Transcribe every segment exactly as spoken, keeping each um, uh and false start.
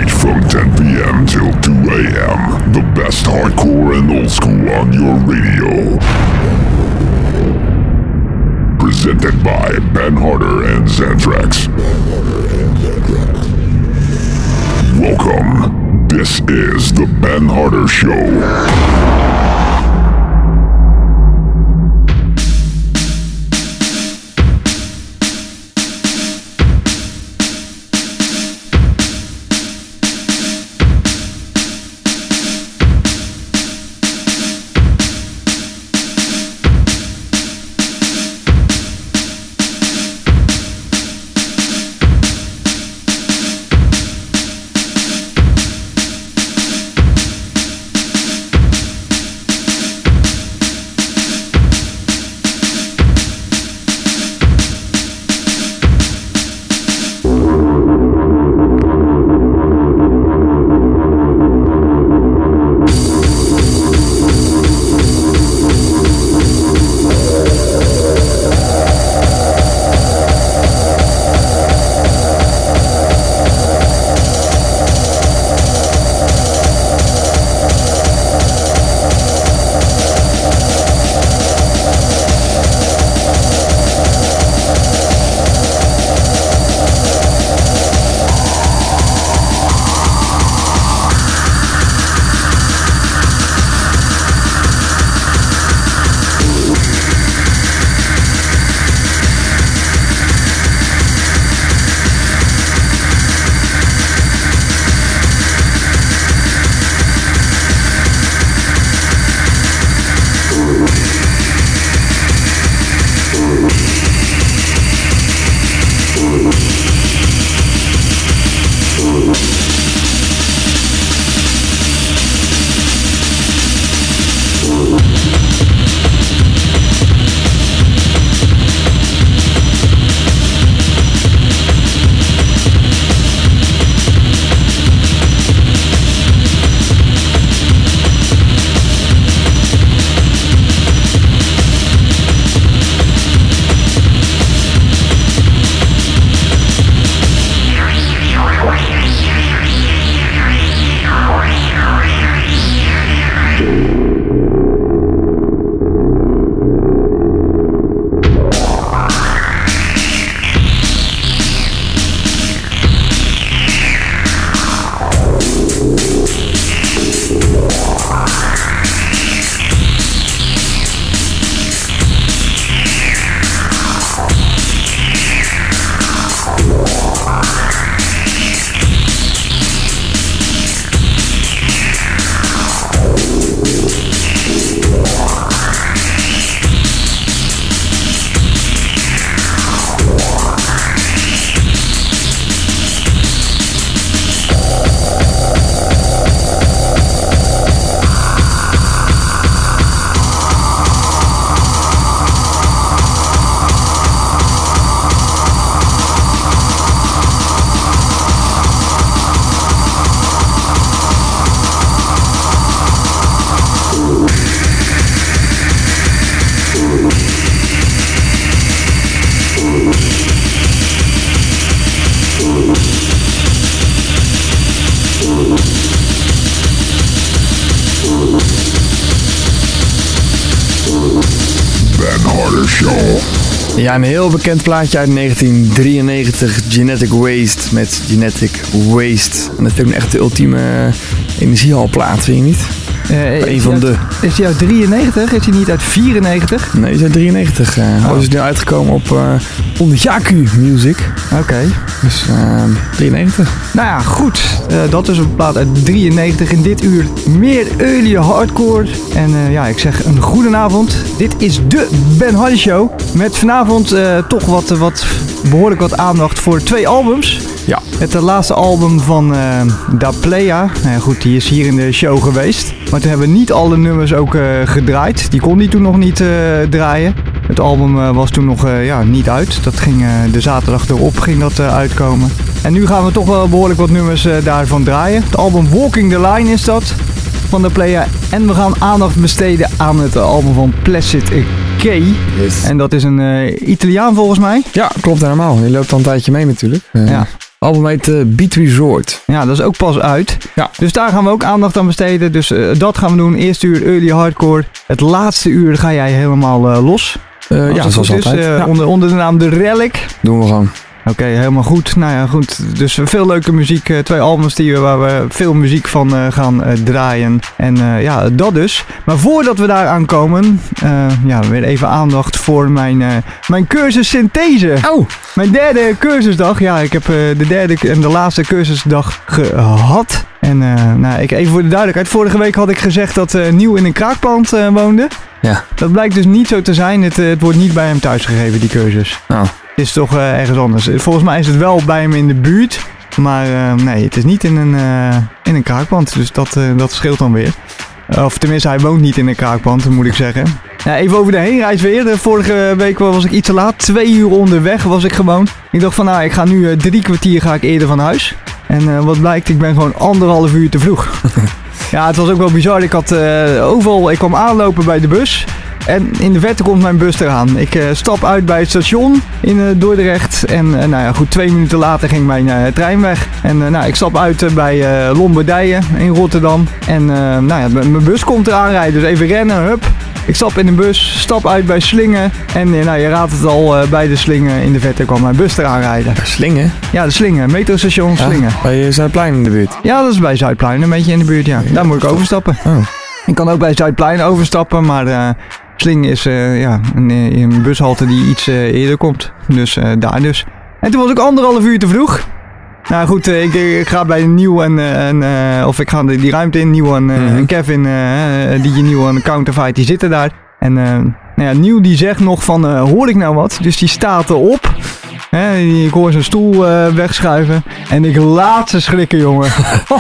night from ten p.m. till two a.m. The best hardcore and old school on your radio. Presented by Ben Harder and Xantrax. Welcome. This is the Ben Harder Show. Ja, een heel bekend plaatje uit negentien drieënnegentig, Genetic Waste met Genetic Waste. En dat is ook echt de ultieme energiehalplaat, vind je niet? Uh, een van uit, de. Is die uit drieënnegentig? Is die niet uit vierennegentig? Nee, die is uit drieënnegentig. Uh, oh. Hij is nu uitgekomen op uh, Onjaku Music. Oké. Okay. Dus uh, drieënnegentig. Nou ja, goed. Uh, dat is een plaat uit drieënnegentig. In dit uur meer early hardcore. En uh, ja, ik zeg een goedenavond. Dit is de Ben Harder Show. Met vanavond uh, toch wat, wat, behoorlijk wat aandacht voor twee albums. Ja. Het uh, laatste album van uh, Da Playa. Nou ja, goed, die is hier in de show geweest. Maar toen hebben we niet alle nummers ook uh, gedraaid. Die kon die toen nog niet uh, draaien. Het album uh, was toen nog uh, ja, niet uit. Dat ging uh, de zaterdag erop ging dat uh, uitkomen. En nu gaan we toch wel behoorlijk wat nummers uh, daarvan draaien. Het album Walking the Line is dat. Van Da Playa. En we gaan aandacht besteden aan het album van Placid K. Yes. En dat is een uh, Italiaan volgens mij. Ja, klopt helemaal. Je loopt al een tijdje mee natuurlijk. Uh, ja. Album heet uh, Beat Resort. Ja, dat is ook pas uit. Ja. Dus daar gaan we ook aandacht aan besteden. Dus uh, dat gaan we doen. Eerste uur early hardcore. Het laatste uur ga jij helemaal uh, los. Uh, ja, zoals altijd. Is, uh, ja. onder, onder de naam The Relic. Doen we gewoon. Oké, okay, helemaal goed. Nou ja, goed. Dus veel leuke muziek. Uh, twee albums die we, waar we veel muziek van uh, gaan uh, draaien. En uh, ja, dat dus. Maar voordat we daar aankomen, uh, ja, weer even aandacht voor mijn, uh, mijn cursus synthese. Oh! Mijn derde cursusdag. Ja, ik heb uh, de derde en de laatste cursusdag gehad. En uh, nou, ik, even voor de duidelijkheid. Vorige week had ik gezegd dat uh, Nieuw in een kraakpand uh, woonde. Ja. Dat blijkt dus niet zo te zijn. Het, uh, het wordt niet bij hem thuisgegeven, die cursus. Oh. Het is toch uh, ergens anders. Volgens mij is het wel bij hem in de buurt. Maar uh, nee, het is niet in een, uh, in een kraakpand. Dus dat, uh, dat scheelt dan weer. Of tenminste, hij woont niet in een kraakpand, moet ik zeggen. Ja, even over de heenreis weer. De vorige week was ik iets te laat. Twee uur onderweg was ik gewoon. Ik dacht van nou, ik ga nu uh, drie kwartier ga ik eerder van huis. En uh, wat blijkt, ik ben gewoon anderhalf uur te vroeg. Ja, het was ook wel bizar. Ik had uh, overal, ik kwam aanlopen bij de bus. En in de verte komt mijn bus eraan. Ik uh, stap uit bij het station in uh, Dordrecht. En uh, nou ja, goed, twee minuten later ging mijn uh, trein weg. En uh, nou, ik stap uit uh, bij uh, Lombardije in Rotterdam. En uh, nou ja, m- mijn bus komt eraan rijden. Dus even rennen, hup. Ik stap in de bus, stap uit bij Slingen. En uh, nou, je raadt het al, uh, bij de Slingen in de verte kwam mijn bus eraan rijden. Slingen? Ja, de Slingen, metrostation Slingen. Ja, bij Zuidplein in de buurt? Ja, dat is bij Zuidplein, een beetje in de buurt, ja. Daar moet ik overstappen. Oh. Ik kan ook bij Zuidplein overstappen, maar uh, Slingen is uh, ja, een, een bushalte die iets uh, eerder komt. Dus uh, daar dus. En toen was ik anderhalf uur te vroeg. Nou goed, uh, ik, ik ga bij Nieuw en, uh, en uh, of ik ga die, die ruimte in, Nieuw en, uh, mm-hmm. en Kevin, uh, die Nieuw en Counterfight, die zitten daar. En uh, nou ja, Nieuw die zegt nog van, uh, hoor ik nou wat? Dus die staat erop. He, ik hoor zijn stoel uh, wegschuiven. En ik laat ze schrikken, jongen.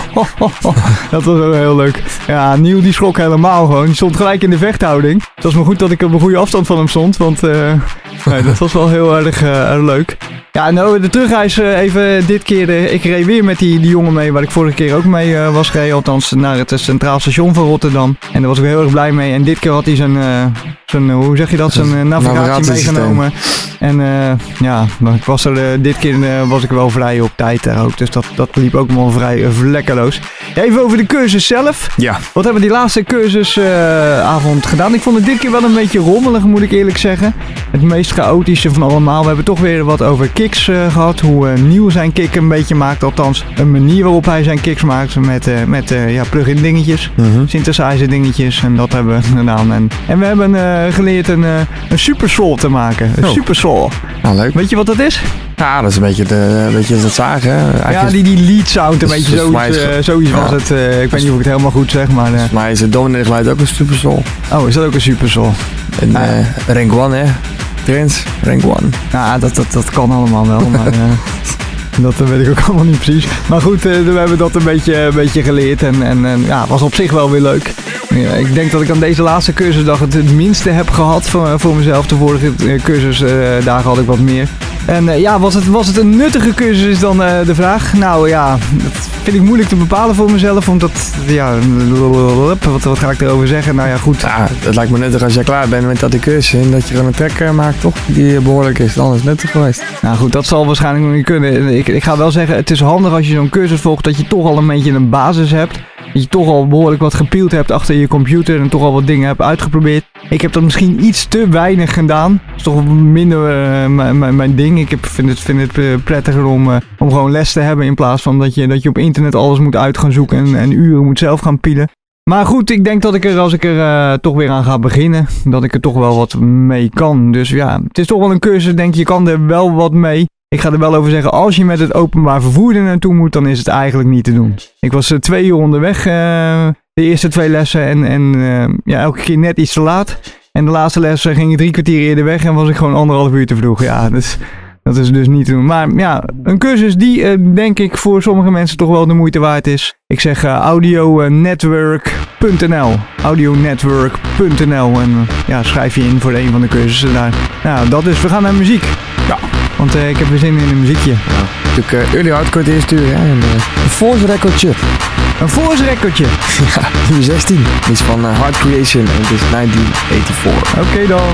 Dat was ook heel leuk. Ja, Nieuw die schrok helemaal gewoon. Die stond gelijk in de vechthouding. Het was maar goed dat ik op een goede afstand van hem stond. Want uh, nee, dat was wel heel erg, uh, erg leuk. Ja, nou, de terugreis uh, even dit keer. Uh, ik reed weer met die, die jongen mee waar ik vorige keer ook mee uh, was gereden. Althans naar het Centraal Station van Rotterdam. En daar was ik heel erg blij mee. En dit keer had hij zijn, uh, zijn hoe zeg je dat, zijn uh, navigatie meegenomen. En uh, ja, ik was er, uh, dit keer uh, was ik wel vrij op tijd daar ook. Dus dat, dat liep ook wel vrij uh, vlekkeloos. Ja, even over de cursus zelf. Ja. Wat hebben we die laatste cursusavond uh, gedaan? Ik vond het dit keer wel een beetje rommelig, moet ik eerlijk zeggen. Het meest chaotische van allemaal. We hebben toch weer wat over kicks uh, gehad. Hoe uh, Nieuw zijn kick een beetje maakt. Althans, een manier waarop hij zijn kicks maakt. Met, uh, met uh, ja, plug-in dingetjes. Mm-hmm. Synthesizer dingetjes. En dat hebben we gedaan. En, en we hebben uh, geleerd een, uh, een super saw te maken. Een oh. super saw. Nou, leuk. Weet je wat dat is? Ja, dat is een beetje, de, een beetje dat zagen. Hè? Ja, die, die lead sound, een beetje zoiets, uh, zoiets ja. was het. Uh, ik weet niet of ik het helemaal goed zeg, maar... Uh... Maar is het dominee geluid ook een super saw? Oh, is dat ook een super saw? En uh, uh, rank one, hè? Trends, rank one. Ja, dat, dat, dat kan allemaal wel, maar... Uh... Dat weet ik ook allemaal niet precies. Maar goed, uh, we hebben dat een beetje, een beetje geleerd. En, en, en ja, het was op zich wel weer leuk. Ja, ik denk dat ik aan deze laatste cursusdag het, het minste heb gehad voor, voor mezelf. De vorige cursusdagen uh, had ik wat meer. En uh, ja, was het, was het een nuttige cursus is dan uh, de vraag. Nou ja, dat vind ik moeilijk te bepalen voor mezelf. Omdat, ja, wat, wat ga ik erover zeggen? Nou ja, goed. Ja, het lijkt me nuttig als jij klaar bent met dat die cursus. En dat je gewoon een track uh, maakt, toch? Die behoorlijk is. Dan is het nuttig geweest. Nou goed, dat zal waarschijnlijk nog niet kunnen. Ik, ik ga wel zeggen, het is handig als je zo'n cursus volgt. Dat je toch al een beetje een basis hebt. Dat je toch al behoorlijk wat gepield hebt achter je computer. En toch al wat dingen hebt uitgeprobeerd. Ik heb dat misschien iets te weinig gedaan. Dat is toch minder uh, m- m- mijn ding. Ik heb, vind het, vind het uh, prettiger om, uh, om gewoon les te hebben. In plaats van dat je, dat je op internet alles moet uit gaan zoeken. En, en uren moet zelf gaan pielen. Maar goed, ik denk dat ik er als ik er uh, toch weer aan ga beginnen. Dat ik er toch wel wat mee kan. Dus ja, het is toch wel een cursus. Denk je kan er wel wat mee. Ik ga er wel over zeggen, als je met het openbaar vervoer er naartoe moet, dan is het eigenlijk niet te doen. Ik was uh, twee uur onderweg, uh, de eerste twee lessen, en, en uh, ja, elke keer net iets te laat. En de laatste les uh, ging ik drie kwartier eerder weg en was ik gewoon anderhalf uur te vroeg. Ja, dus, dat is dus niet te doen. Maar ja, een cursus die uh, denk ik voor sommige mensen toch wel de moeite waard is. Ik zeg uh, audionetwork punt n l. audionetwork punt n l. En uh, ja, schrijf je in voor een van de cursussen daar. Nou, dat is, we gaan naar muziek. Ja. Want uh, ik heb weer zin in een muziekje. Ja. Natuurlijk uh, early hardcore het eerste uur, hè. En, uh, een force recordje. Een force recordje? Ja, nummer zestien. Die is van uh, Hard Creation en het is negentien vierennegentig. Oké okay, dan.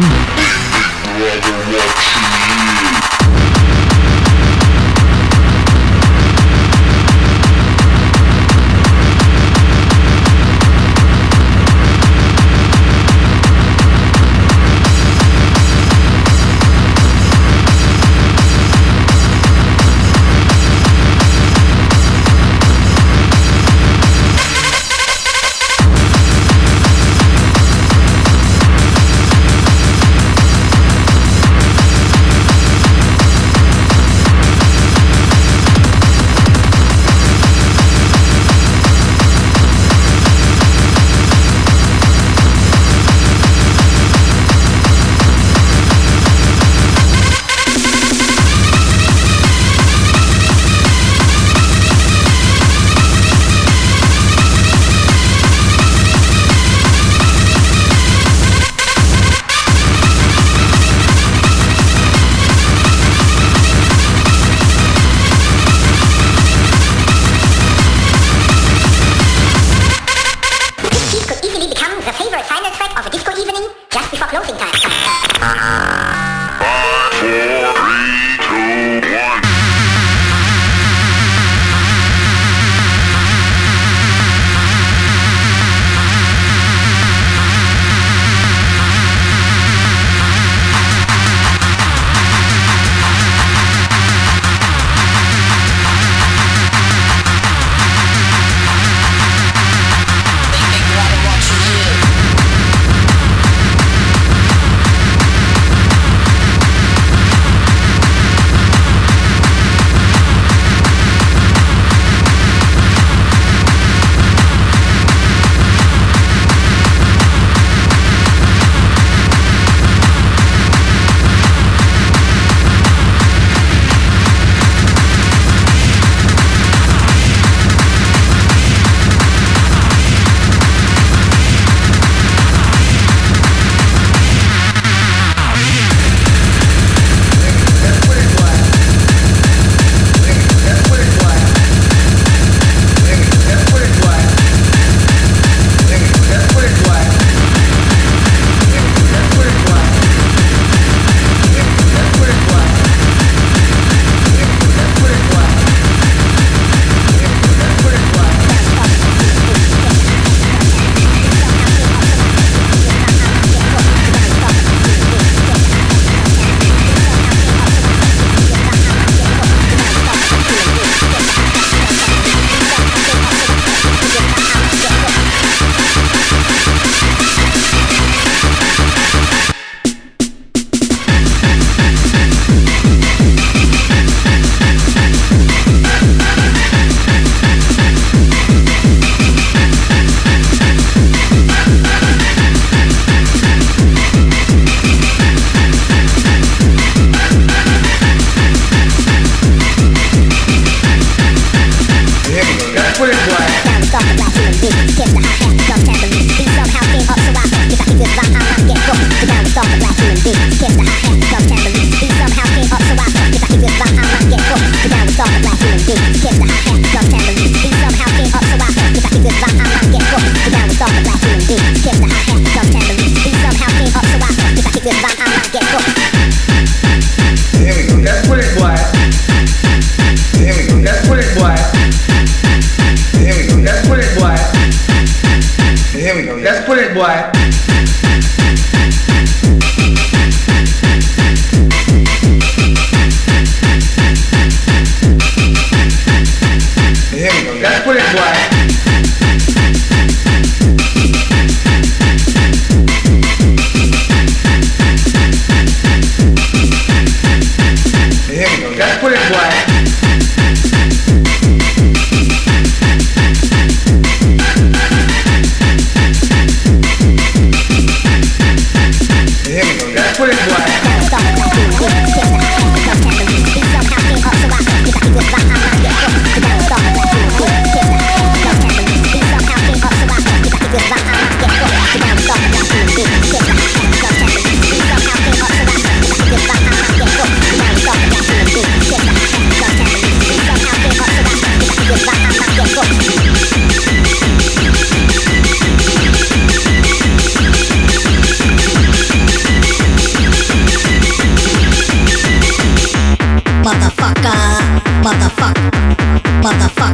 Motherfucker, motherfucker, motherfucker.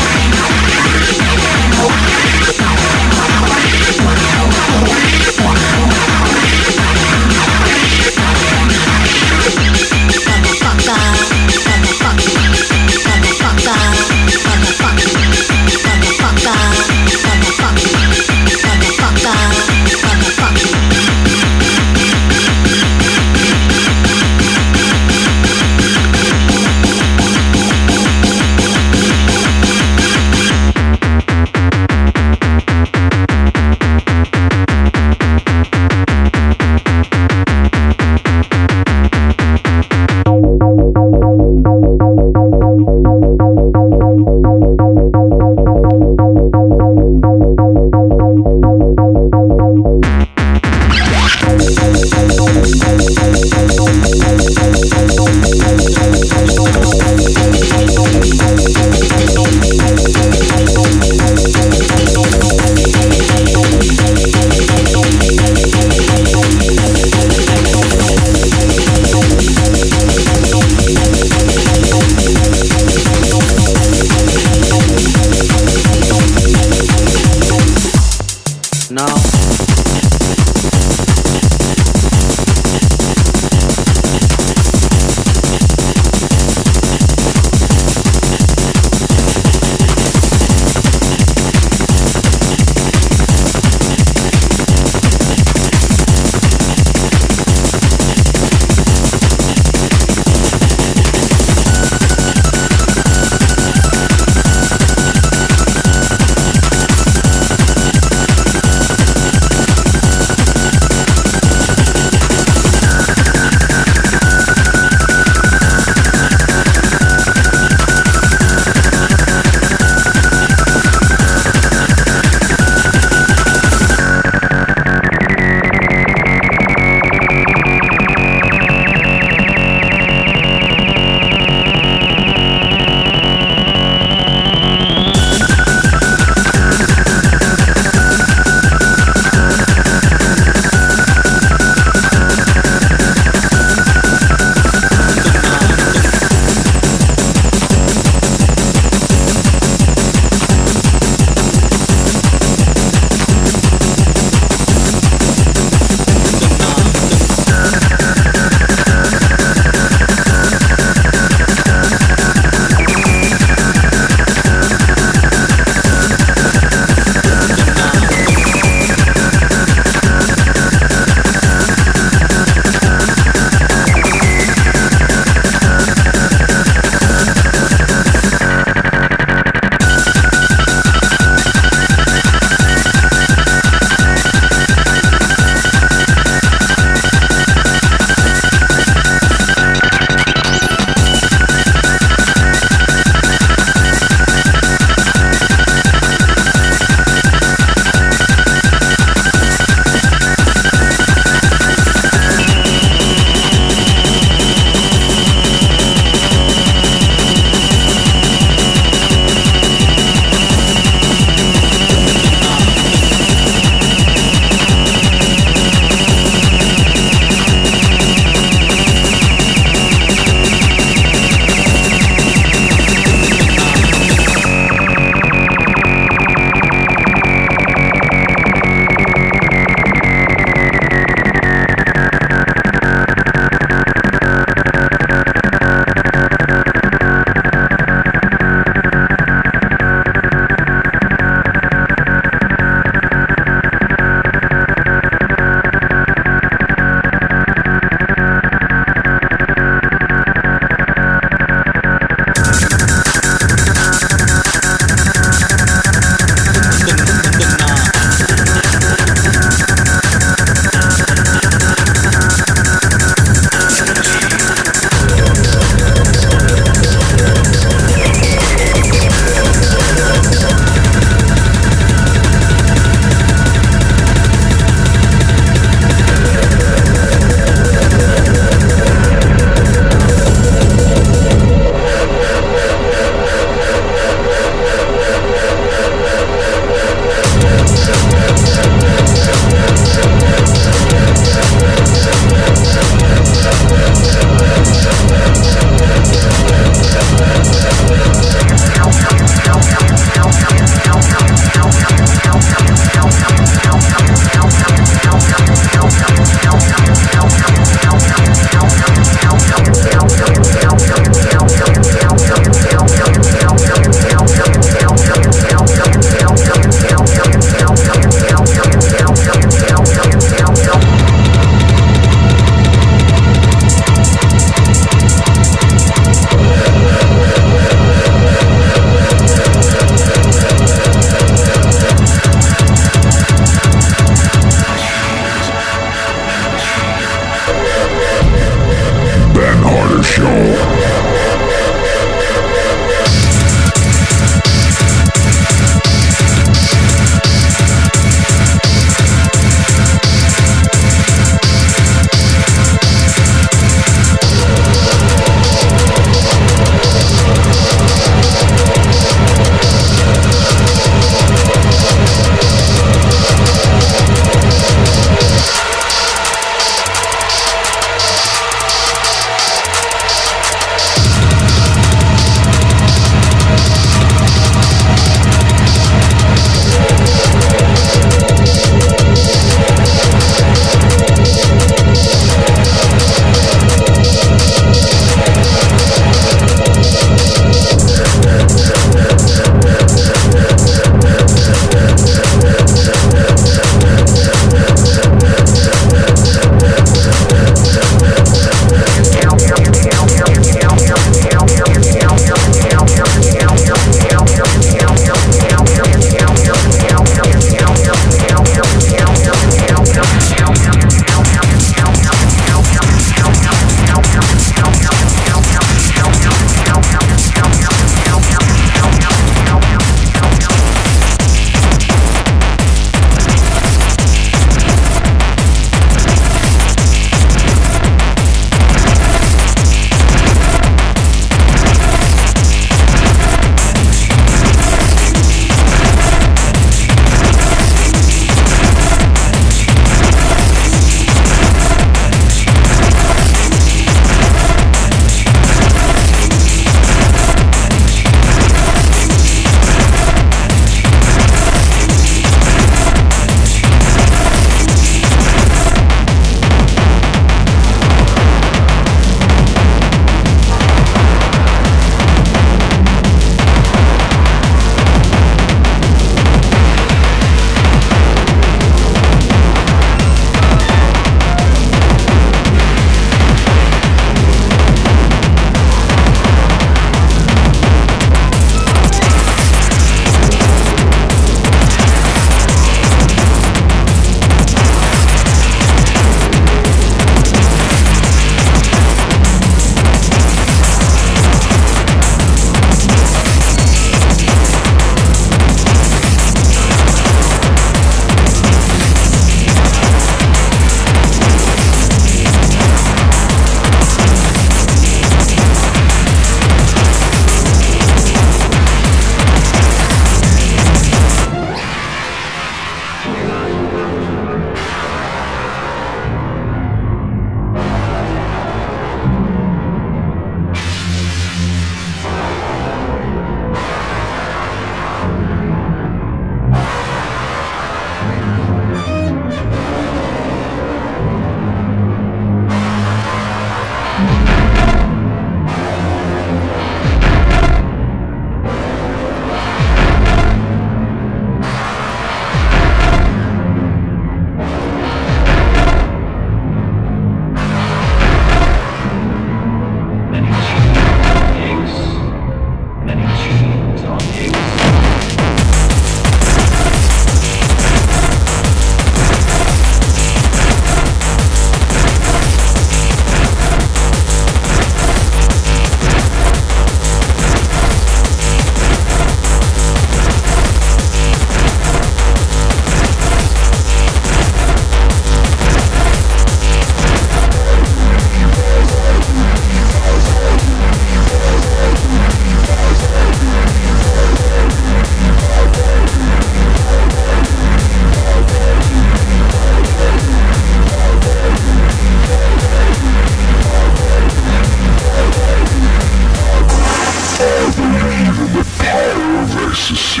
Ecstasy.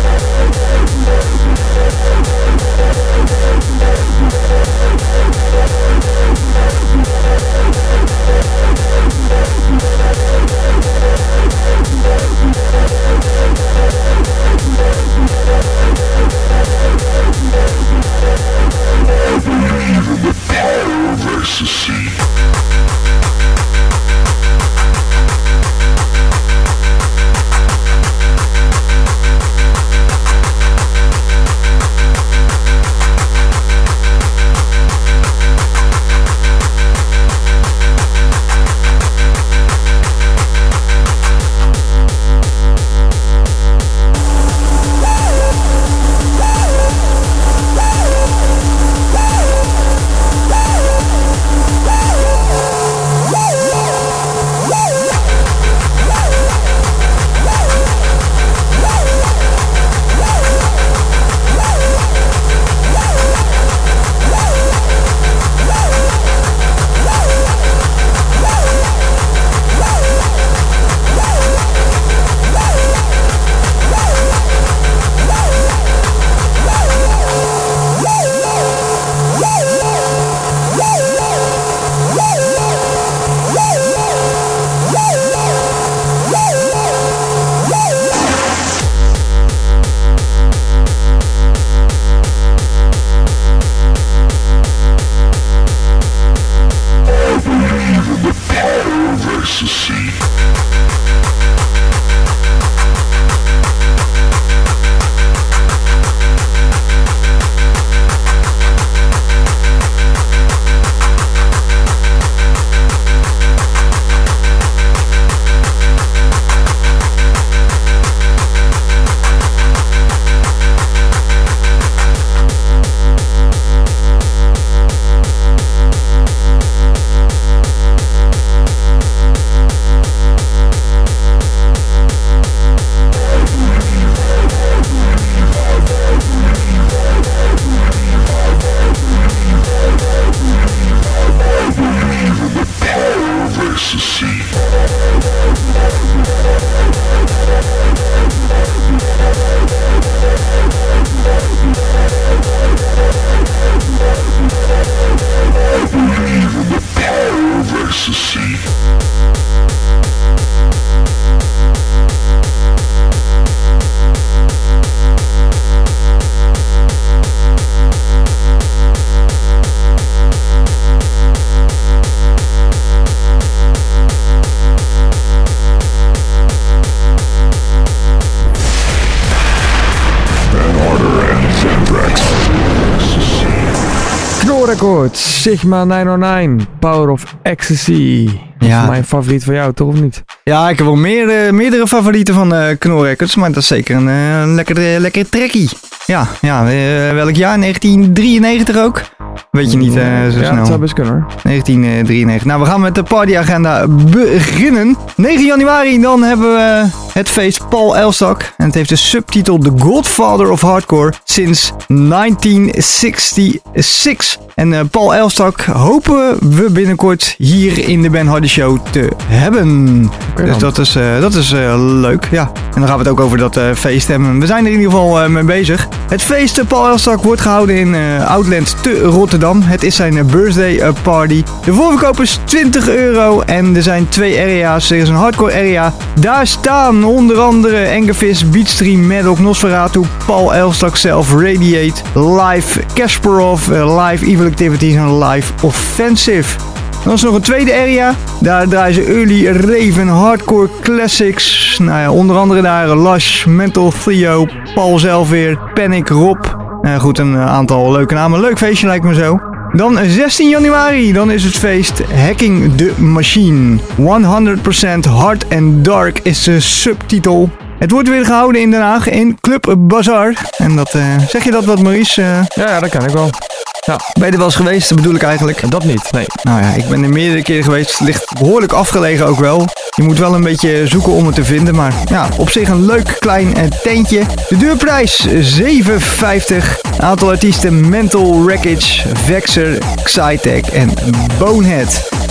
Records, Sigma negenhonderdnegen, Power of Ecstasy. Dat Ja. is mijn favoriet van jou, toch of niet? Ja, ik heb wel meer, uh, meerdere favorieten van uh, Knorr Records, maar dat is zeker een uh, lekkere, lekkere trekkie. Ja, ja uh, welk jaar? negentien drieënnegentig ook? Weet je niet uh, zo ja, snel. dat zou best kunnen hoor. negentien drieënnegentig. Nou, we gaan met de partyagenda beginnen. negen januari, dan hebben we het feest Paul Elstak. En het heeft de subtitel The Godfather of Hardcore sinds negentien zesenzestig. En uh, Paul Elstak hopen we binnenkort hier in de Ben Hardy Show te hebben. Okay, dus dat is, uh, dat is uh, leuk, ja. En dan gaan we het ook over dat uh, feest hebben. We zijn er in ieder geval uh, mee bezig. Het feest uh, Paul Elstak wordt gehouden in uh, Outland te Rotterdam. Het is zijn uh, birthday uh, party. De voorverkoop is twintig euro en er zijn twee area's. Er is een hardcore area. Daar staan onder andere Engervis, Beatstream, Maddock, Nosferatu, Paul Elstak zelf, Radiate, Live Kasparov, uh, Live Evil Activities en Live Offensive. Dan is er nog een tweede area. Daar draaien ze early rave en hardcore classics. Nou ja, onder andere daar Lush, Mental Theo, Paul zelf weer, Panic, Rob. Nou goed, een aantal leuke namen. Leuk feestje lijkt me zo. Dan zestien januari, dan is het feest Hacking the Machine. honderd procent Hard and Dark is de subtitel. Het wordt weer gehouden in Den Haag in Club Bazaar. En dat, uh, zeg je dat wat, Maurice? Uh, Ja, ja, dat kan ik wel. Ja. ben je er wel eens geweest? Dat bedoel ik eigenlijk. Dat niet, nee. Nou ja, ik ben er meerdere keren geweest. Het ligt behoorlijk afgelegen ook wel. Je moet wel een beetje zoeken om het te vinden. Maar ja, op zich een leuk klein uh, tentje. De deurprijs zeven vijftig. Aantal artiesten Mental Wreckage, Vexer, Xytech en Bonehead.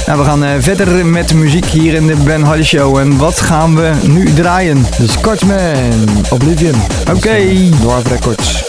Nou, we gaan uh, verder met de muziek hier in de Ben Hardy Show. En wat gaan we nu draaien? De Scotsman, Oblivion. Oké. Okay. Dwarf Records.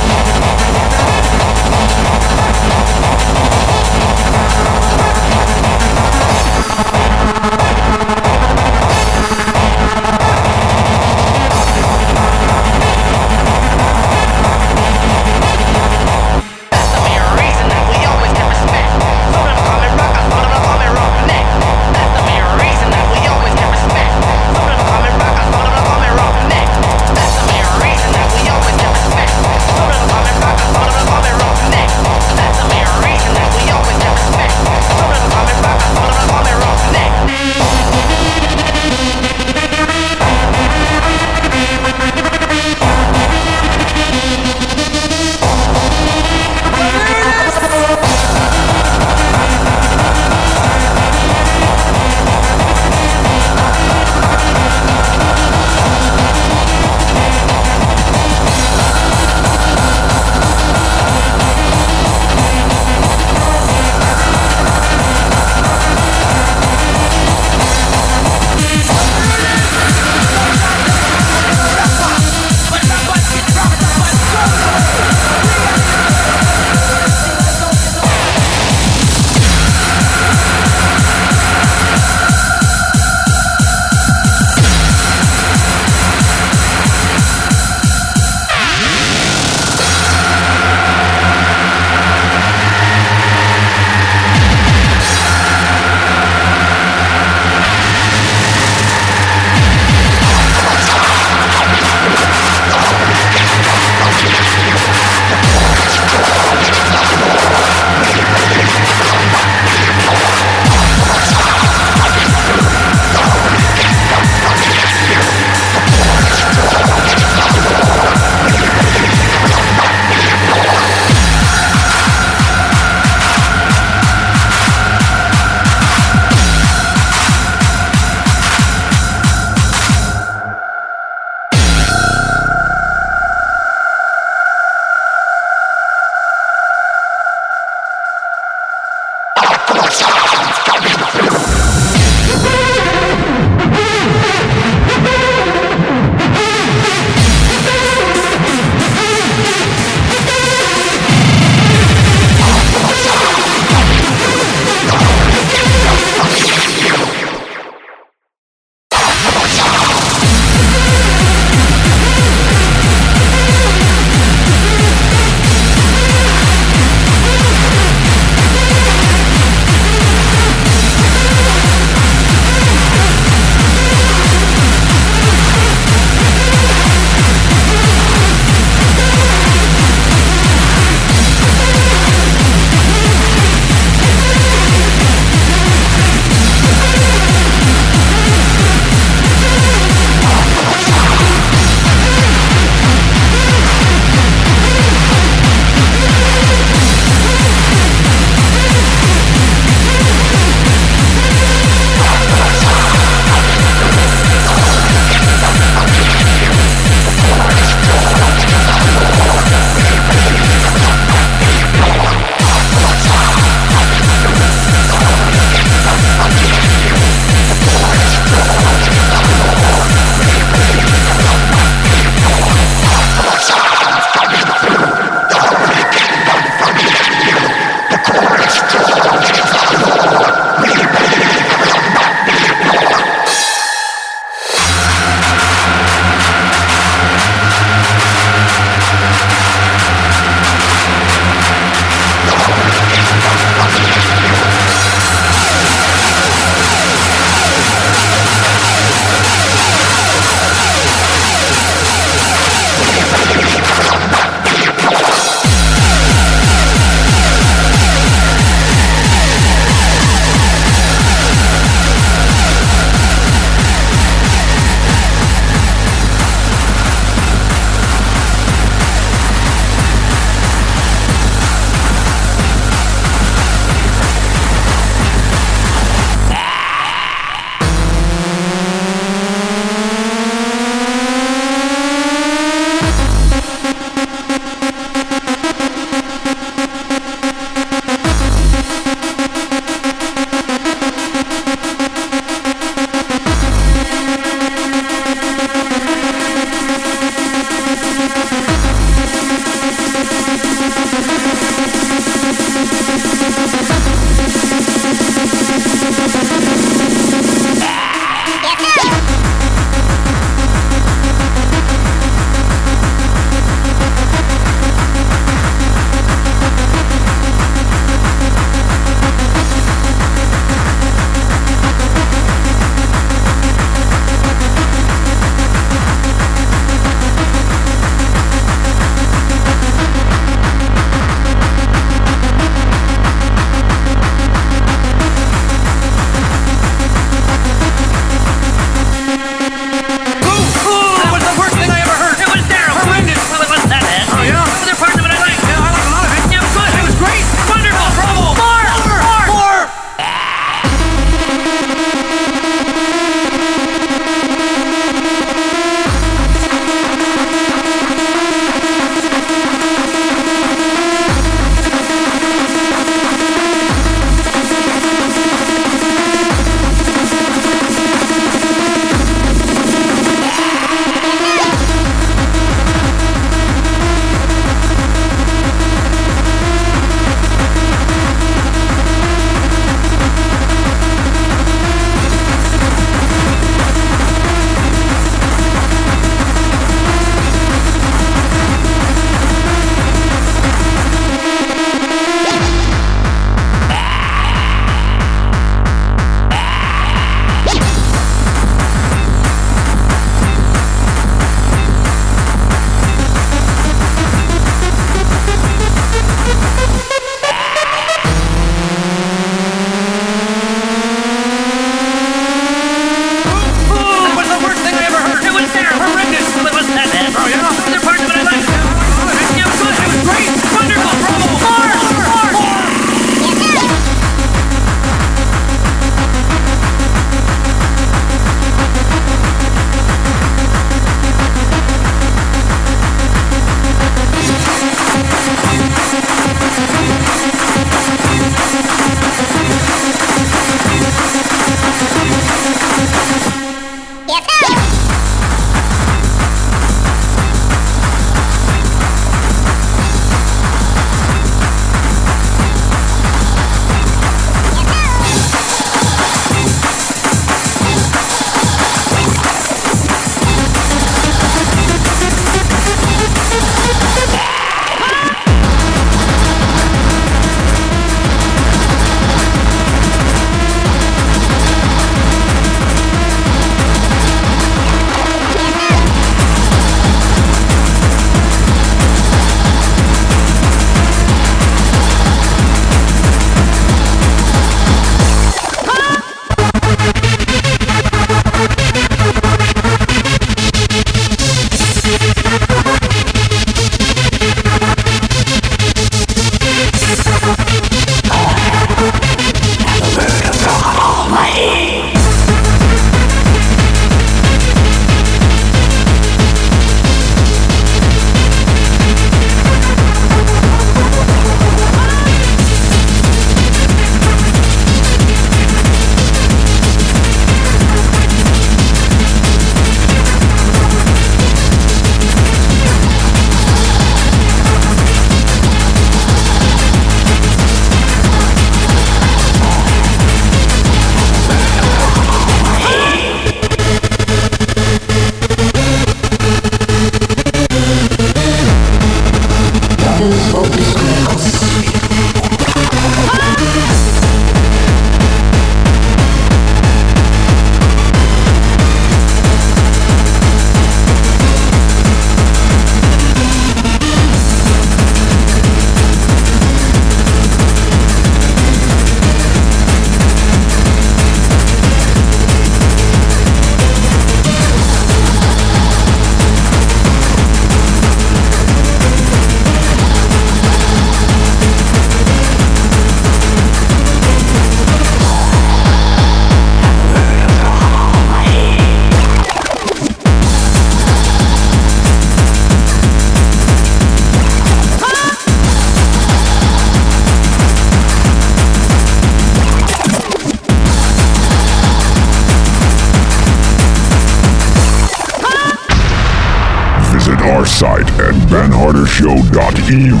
at ben harder show dot e u.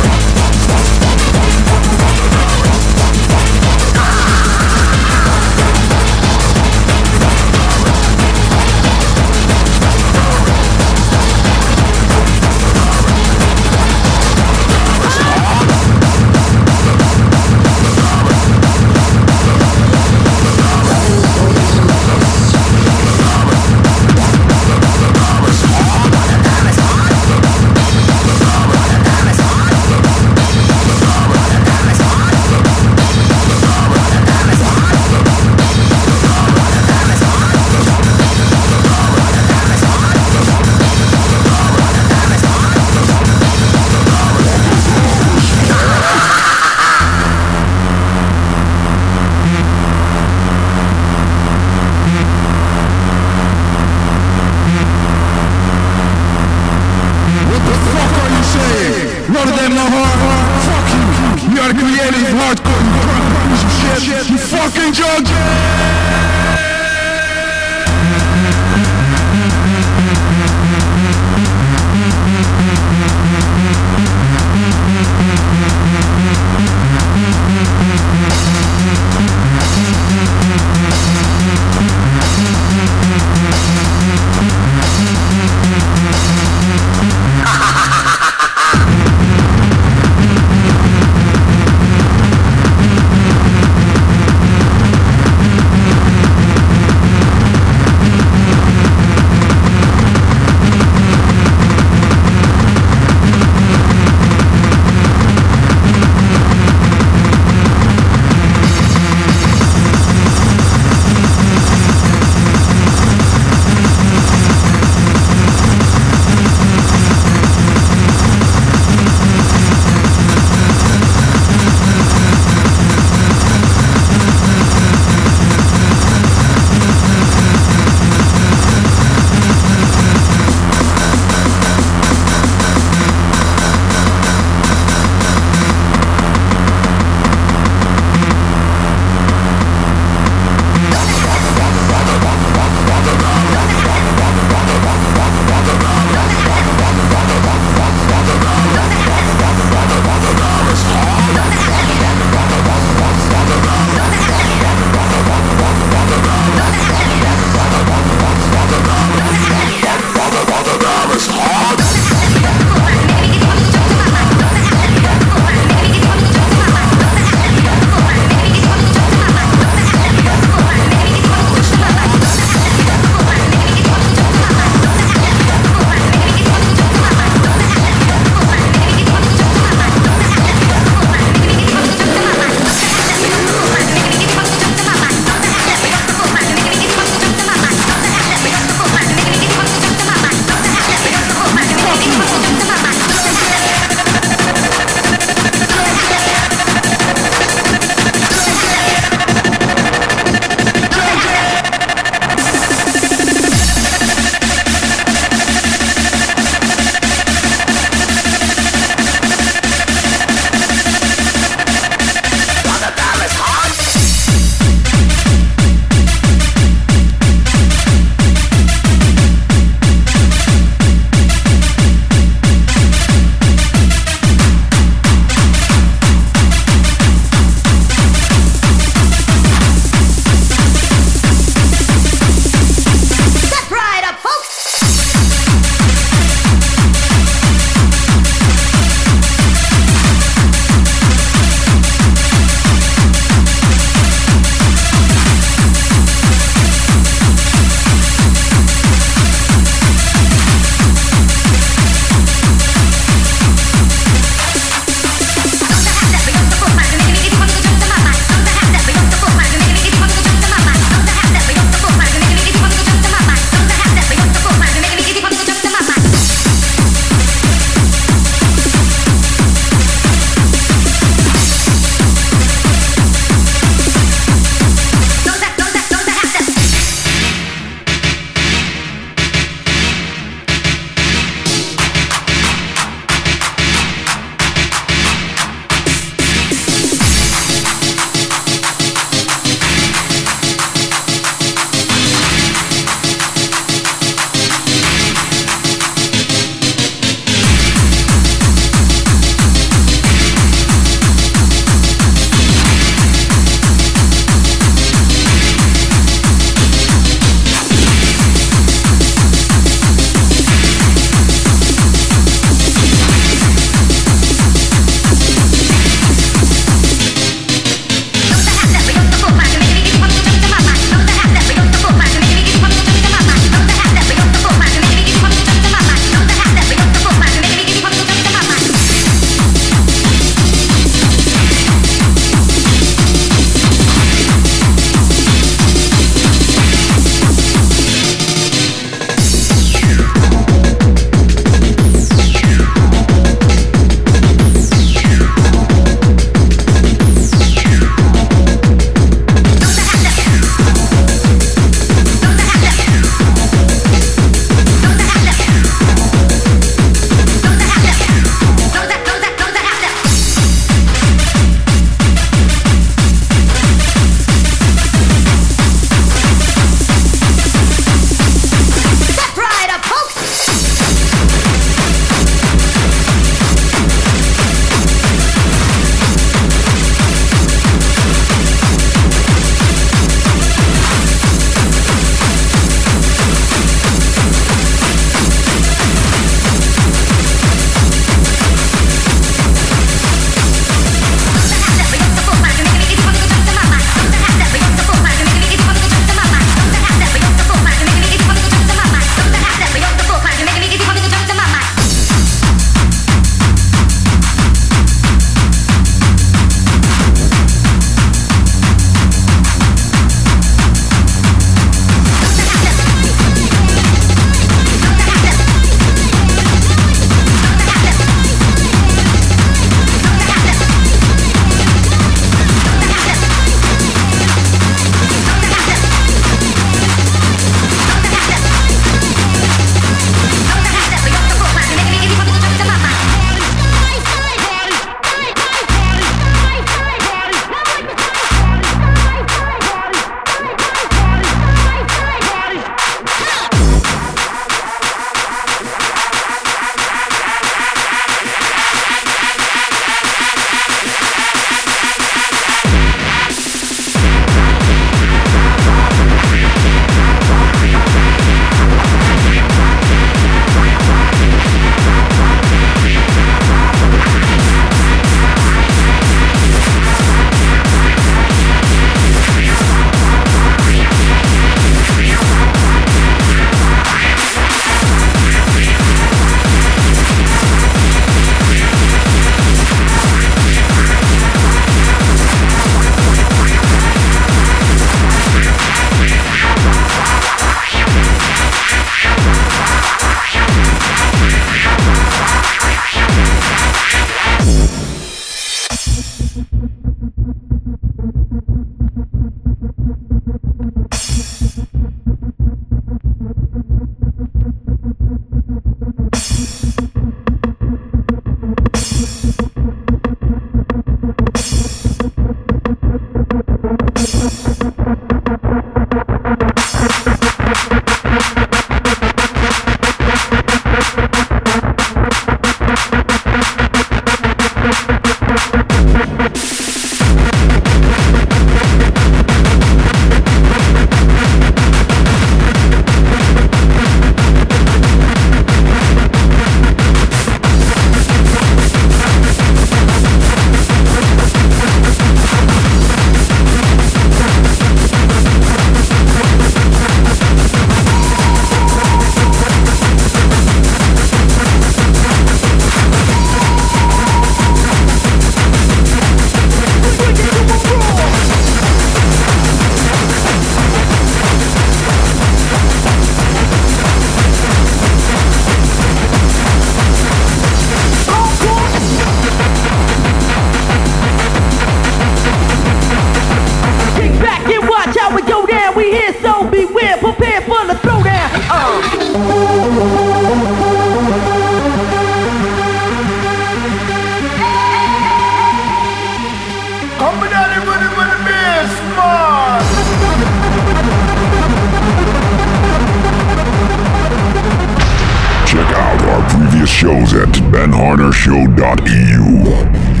previous shows at ben harder show dot e u.